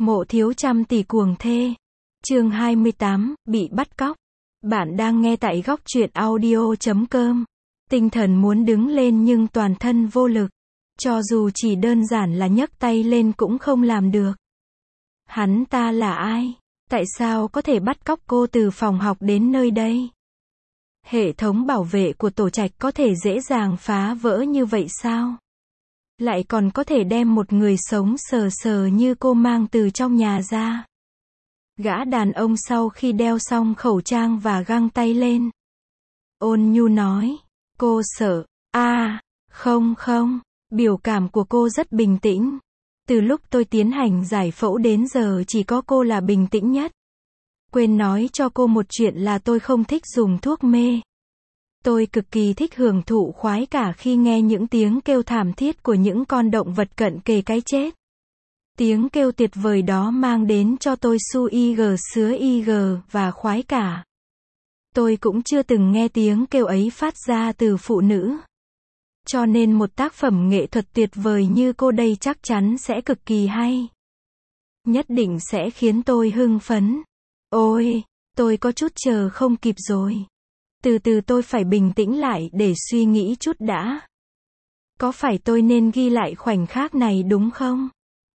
Mộ thiếu trăm tỷ cuồng thê. Chương 28, bị bắt cóc. Bạn đang nghe tại góc truyện audio.com. Tinh thần muốn đứng lên nhưng toàn thân vô lực. Cho dù chỉ đơn giản là nhấc tay lên cũng không làm được. Hắn ta là ai? Tại sao có thể bắt cóc cô từ phòng học đến nơi đây? Hệ thống bảo vệ của tổ trạch có thể dễ dàng phá vỡ như vậy sao? Lại còn có thể đem một người sống sờ sờ như cô mang từ trong nhà ra. Gã đàn ông sau khi đeo xong khẩu trang và găng tay lên, ôn nhu nói, cô sợ. Không, biểu cảm của cô rất bình tĩnh. Từ lúc tôi tiến hành giải phẫu đến giờ chỉ có cô là bình tĩnh nhất. Quên nói cho cô một chuyện là tôi không thích dùng thuốc mê. Tôi cực kỳ thích hưởng thụ khoái cả khi nghe những tiếng kêu thảm thiết của những con động vật cận kề cái chết. Tiếng kêu tuyệt vời đó mang đến cho tôi su ig sứa ig và khoái cả. Tôi cũng chưa từng nghe tiếng kêu ấy phát ra từ phụ nữ. Cho nên một tác phẩm nghệ thuật tuyệt vời như cô đây chắc chắn sẽ cực kỳ hay. Nhất định sẽ khiến tôi hưng phấn. Ôi, tôi có chút chờ không kịp rồi. Từ từ tôi phải bình tĩnh lại để suy nghĩ chút đã. Có phải tôi nên ghi lại khoảnh khắc này đúng không?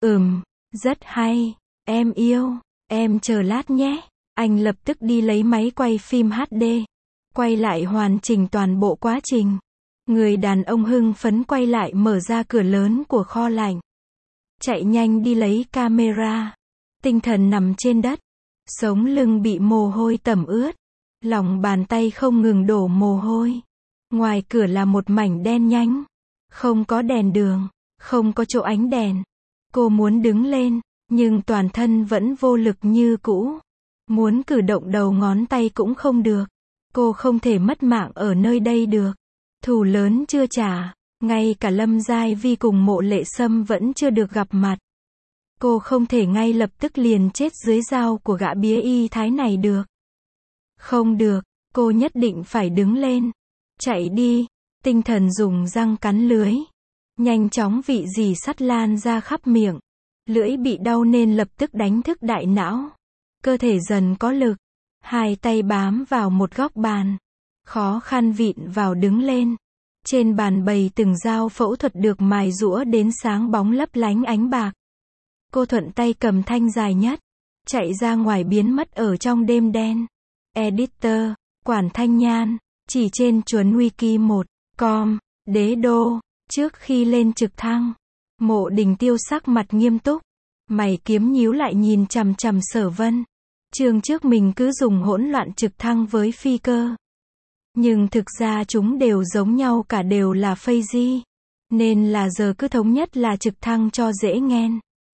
Rất hay. Em yêu. Em chờ lát nhé. Anh lập tức đi lấy máy quay phim HD. Quay lại hoàn chỉnh toàn bộ quá trình. Người đàn ông hưng phấn quay lại mở ra cửa lớn của kho lạnh. Chạy nhanh đi lấy camera. Tinh thần nằm trên đất. Sống lưng bị mồ hôi tẩm ướt. Lòng bàn tay không ngừng đổ mồ hôi. Ngoài cửa là một mảnh đen nhánh. Không có đèn đường. Không có chỗ ánh đèn. Cô muốn đứng lên, nhưng toàn thân vẫn vô lực như cũ. Muốn cử động đầu ngón tay cũng không được. Cô không thể mất mạng ở nơi đây được. Thù lớn chưa trả. Ngay cả Lâm Giai Vi cùng Mộ Lệ Sâm vẫn chưa được gặp mặt. Cô không thể ngay lập tức liền chết dưới dao của gã bía y thái này được. Không được, cô nhất định phải đứng lên. Chạy đi. Tinh thần dùng răng cắn lưới. Nhanh chóng vị rỉ sắt lan ra khắp miệng. Lưỡi bị đau nên lập tức đánh thức đại não. Cơ thể dần có lực. Hai tay bám vào một góc bàn. Khó khăn vịn vào đứng lên. Trên bàn bày từng dao phẫu thuật được mài rũa đến sáng bóng lấp lánh ánh bạc. Cô thuận tay cầm thanh dài nhất. Chạy ra ngoài biến mất ở trong đêm đen. Editor, Quản Thanh Nhan. Chỉ trên chuồn wiki1.com, đế đô. Trước khi lên trực thăng, Mộ Đình Tiêu sắc mặt nghiêm túc. Mày kiếm nhíu lại nhìn chằm chằm Sở Vân. Chương trước mình cứ dùng hỗn loạn trực thăng với phi cơ. Nhưng thực ra chúng đều giống nhau cả, đều là phây di. Nên là giờ cứ thống nhất là trực thăng cho dễ nghe.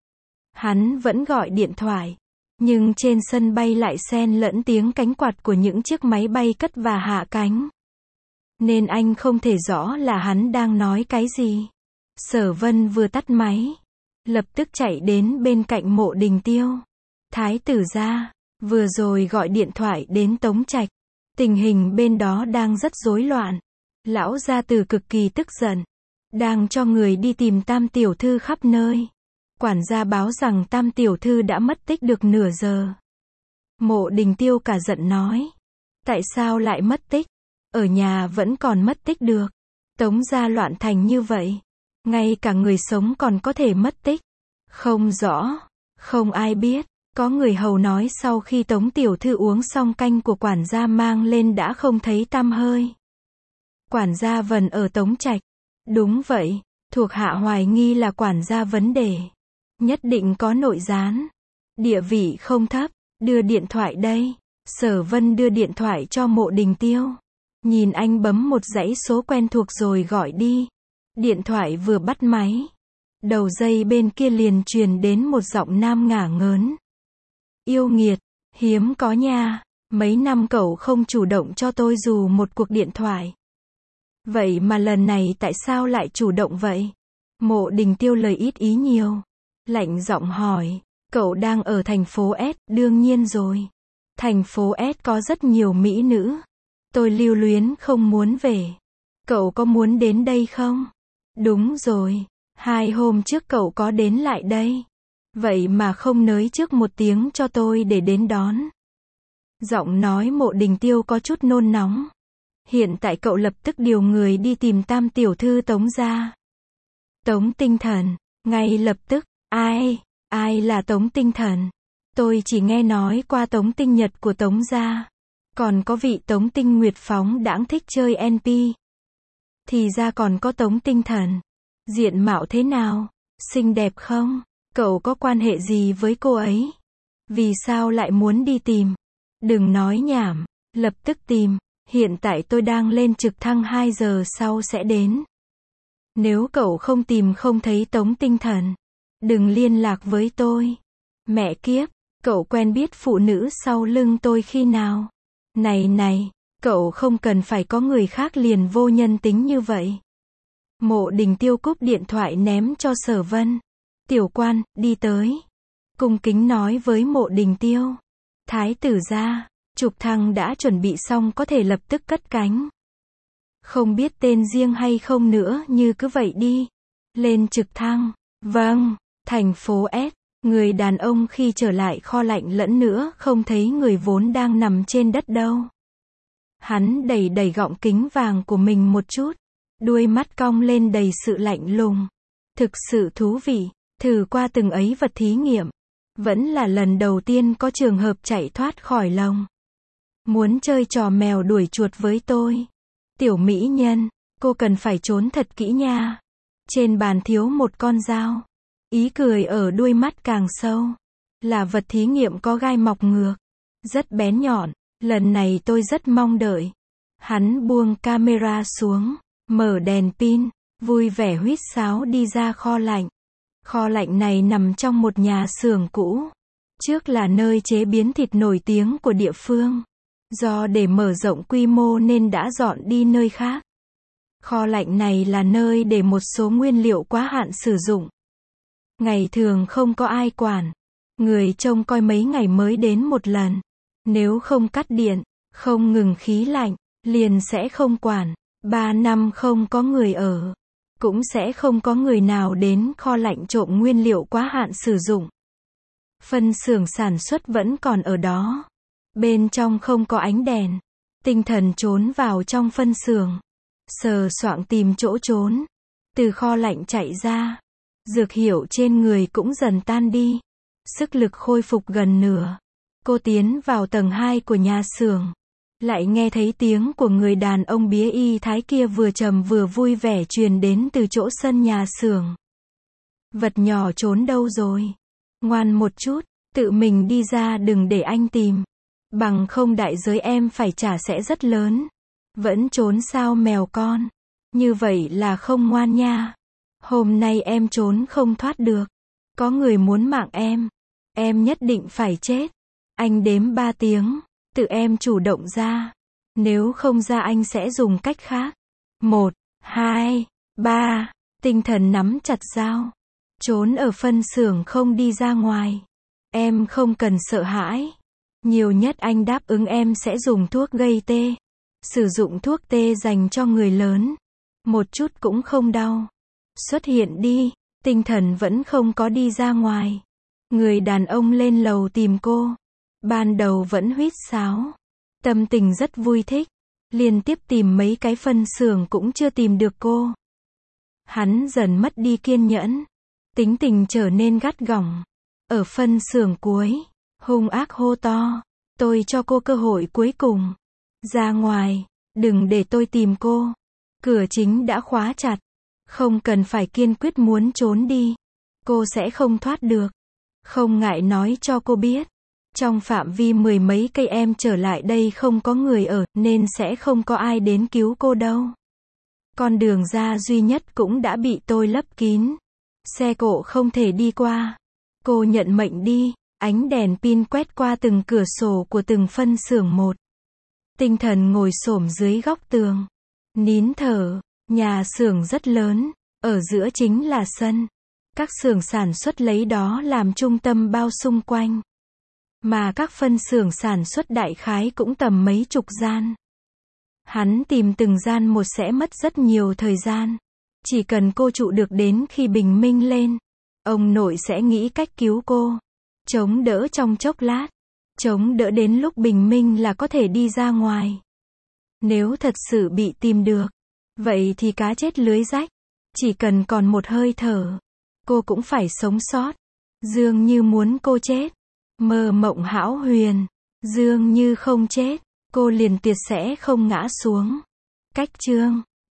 Hắn vẫn gọi điện thoại. Nhưng trên sân bay lại xen lẫn tiếng cánh quạt của những chiếc máy bay cất và hạ cánh. Nên anh không thể rõ là hắn đang nói cái gì. Sở Vân vừa tắt máy. Lập tức chạy đến bên cạnh Mộ Đình Tiêu. Thái tử gia, vừa rồi gọi điện thoại đến Tống Trạch. Tình hình bên đó đang rất rối loạn. Lão gia tử cực kỳ tức giận. Đang cho người đi tìm Tam tiểu thư khắp nơi. Quản gia báo rằng Tam tiểu thư đã mất tích được nửa giờ. Mộ Đình Tiêu cả giận nói. Tại sao lại mất tích? Ở nhà vẫn còn mất tích được. Tống gia loạn thành như vậy. Ngay cả người sống còn có thể mất tích. Không rõ. Không ai biết. Có người hầu nói sau khi Tống tiểu thư uống xong canh của quản gia mang lên đã không thấy tăm hơi. Quản gia vẫn ở Tống Trạch. Đúng vậy. Thuộc hạ hoài nghi là quản gia vấn đề. Nhất định có nội gián. Địa vị không thấp. Đưa điện thoại đây. Sở Vân đưa điện thoại cho Mộ Đình Tiêu. Nhìn anh bấm một dãy số quen thuộc rồi gọi đi. Điện thoại vừa bắt máy. Đầu dây bên kia liền truyền đến một giọng nam ngả ngớn. Yêu nghiệt, hiếm có nha. Mấy năm cậu không chủ động cho tôi dù một cuộc điện thoại. Vậy mà lần này tại sao lại chủ động vậy? Mộ Đình Tiêu lời ít ý nhiều. Lạnh giọng hỏi. Cậu đang ở thành phố S, đương nhiên rồi. Thành phố S có rất nhiều mỹ nữ. Tôi lưu luyến không muốn về. Cậu có muốn đến đây không? Đúng rồi. 2 hôm trước cậu có đến lại đây. Vậy mà không nới trước một tiếng cho tôi để đến đón. Giọng nói Mộ Đình Tiêu có chút nôn nóng. Hiện tại cậu lập tức điều người đi tìm tam tiểu thư Tống gia. Tống Tinh Thần, ngay lập tức, ai là Tống Tinh Thần? Tôi chỉ nghe nói qua Tống Tinh Nhật của Tống gia. Còn có vị Tống Tinh Nguyệt phóng đãng thích chơi NP. Thì ra còn có Tống Tinh Thần. Diện mạo thế nào? Xinh đẹp không? Cậu có quan hệ gì với cô ấy? Vì sao lại muốn đi tìm? Đừng nói nhảm, lập tức tìm. Hiện tại tôi đang lên trực thăng 2 giờ sau sẽ đến. Nếu cậu không tìm không thấy Tống Tinh Thần, đừng liên lạc với tôi. Mẹ kiếp, cậu quen biết phụ nữ sau lưng tôi khi nào? Này, cậu không cần phải có người khác liền vô nhân tính như vậy. Mộ Đình Tiêu cúp điện thoại ném cho Sở Vân. Tiểu quan, đi tới. Cung kính nói với Mộ Đình Tiêu. Thái tử gia, trực thăng đã chuẩn bị xong có thể lập tức cất cánh. Không biết tên riêng hay không nữa như cứ vậy đi. Lên trực thăng. Vâng, thành phố S. Người đàn ông khi trở lại kho lạnh lẫn nữa không thấy người vốn đang nằm trên đất đâu. Hắn đẩy gọng kính vàng của mình một chút. Đuôi mắt cong lên đầy sự lạnh lùng. Thực sự thú vị, thử qua từng ấy vật thí nghiệm. Vẫn là lần đầu tiên có trường hợp chạy thoát khỏi lồng. Muốn chơi trò mèo đuổi chuột với tôi. Tiểu mỹ nhân, cô cần phải trốn thật kỹ nha. Trên bàn thiếu một con dao. Ý cười ở đuôi mắt càng sâu. Là vật thí nghiệm có gai mọc ngược. Rất bén nhọn, lần này tôi rất mong đợi. Hắn buông camera xuống, mở đèn pin, vui vẻ huýt sáo đi ra kho lạnh. Kho lạnh này nằm trong một nhà xưởng cũ. Trước là nơi chế biến thịt nổi tiếng của địa phương. Do để mở rộng quy mô nên đã dọn đi nơi khác. Kho lạnh này là nơi để một số nguyên liệu quá hạn sử dụng. Ngày thường không có ai quản. Người trông coi mấy ngày mới đến một lần. Nếu không cắt điện, không ngừng khí lạnh, liền sẽ không quản. 3 năm không có người ở. Cũng sẽ không có người nào đến kho lạnh trộm nguyên liệu quá hạn sử dụng. Phân xưởng sản xuất vẫn còn ở đó. Bên trong không có ánh đèn. Tinh Thần trốn vào trong phân xưởng. Sờ soạng tìm chỗ trốn. Từ kho lạnh chạy ra. Dược hiệu trên người cũng dần tan đi. Sức lực khôi phục gần nửa. Cô tiến vào tầng 2 của nhà xưởng. Lại nghe thấy tiếng của người đàn ông bía y thái kia vừa trầm vừa vui vẻ truyền đến từ chỗ sân nhà xưởng. Vật nhỏ trốn đâu rồi? Ngoan một chút, tự mình đi ra đừng để anh tìm. Bằng không đại giới em phải trả sẽ rất lớn. Vẫn trốn sao mèo con? Như vậy là không ngoan nha. Hôm nay em trốn không thoát được. Có người muốn mạng em. Em nhất định phải chết. Anh đếm 3 tiếng. Tự em chủ động ra. Nếu không ra anh sẽ dùng cách khác. 1, 2, 3. Tinh Thần nắm chặt dao. Trốn ở phân xưởng không đi ra ngoài. Em không cần sợ hãi. Nhiều nhất anh đáp ứng em sẽ dùng thuốc gây tê. Sử dụng thuốc tê dành cho người lớn. Một chút cũng không đau. Xuất hiện đi. Tinh Thần vẫn không có đi ra ngoài. Người đàn ông lên lầu tìm cô. Ban đầu vẫn huýt sáo. Tâm tình rất vui thích. Liên tiếp tìm mấy cái phân xưởng cũng chưa tìm được cô. Hắn dần mất đi kiên nhẫn. Tính tình trở nên gắt gỏng. Ở phân xưởng cuối, hung ác hô to. Tôi cho cô cơ hội cuối cùng. Ra ngoài, đừng để tôi tìm cô. Cửa chính đã khóa chặt. Không cần phải kiên quyết muốn trốn đi. Cô sẽ không thoát được. Không ngại nói cho cô biết. Trong phạm vi 10 mấy cây em trở lại đây không có người ở, nên sẽ không có ai đến cứu cô đâu. Con đường ra duy nhất cũng đã bị tôi lấp kín. Xe cộ không thể đi qua. Cô nhận mệnh đi. Ánh đèn pin quét qua từng cửa sổ của từng phân xưởng một. Tinh Thần ngồi xổm dưới góc tường. Nín thở. Nhà xưởng rất lớn. Ở giữa chính là sân. Các xưởng sản xuất lấy đó làm trung tâm bao xung quanh. Mà các phân xưởng sản xuất đại khái cũng tầm mấy chục gian. Hắn tìm từng gian một sẽ mất rất nhiều thời gian. Chỉ cần cô trụ được đến khi bình minh lên. Ông nội sẽ nghĩ cách cứu cô. Chống đỡ trong chốc lát. Chống đỡ đến lúc bình minh là có thể đi ra ngoài. Nếu thật sự bị tìm được, vậy thì cá chết lưới rách. Chỉ cần còn một hơi thở, cô cũng phải sống sót. Dương Như muốn cô chết. Mơ mộng hão huyền. Dương Như không chết, cô liền tuyệt sẽ không ngã xuống. Cách chương